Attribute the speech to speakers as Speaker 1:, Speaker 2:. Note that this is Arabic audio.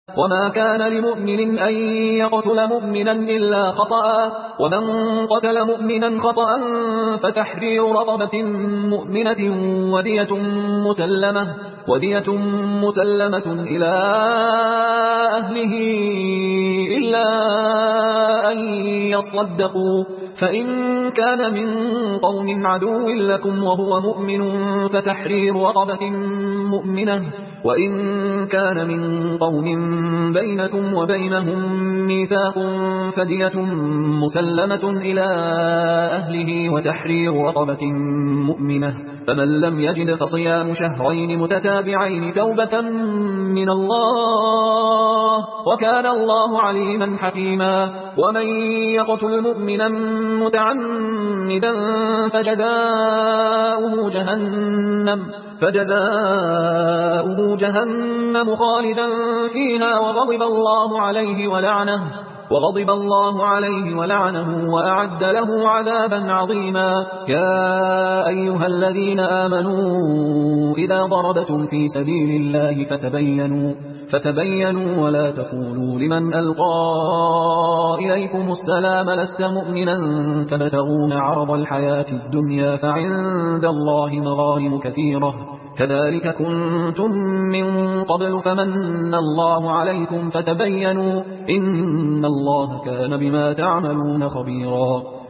Speaker 1: وما كان لمؤمن أن يقتل مؤمنا إلا خطأ ومن قتل مؤمنا خطأ فتحرير رقبة مؤمنة ودية مسلمة إلى أهله إلا أن يصدقوا فإن كان من قوم عدو لكم وهو مؤمن فتحرير رقبة مؤمنة وإن كان من قوم بينكم وبينهم ميثاق فدية مسلمة إلى أهله وتحرير رقبة مؤمنة فمن لم يجد فصيام شهرين متتابعين توبة من الله وكان الله عليما حكيما ومن يقتل مؤمنا متعمدا فجزاؤه جهنم خالدا فيها وغضب الله عليه ولعنه وأعد له عذابا عظيما يا أيها الذين آمنوا إذا ضربتم في سبيل الله فتبينوا ولا تقولوا لمن ألقى إليكم السلام لست مؤمنا تبتغون عرض الحياة الدنيا فعند الله مغانم كثيرة كذلك كنتم من قبل فمن الله عليكم فتبينوا إن الله كان بما تعملون خبيرا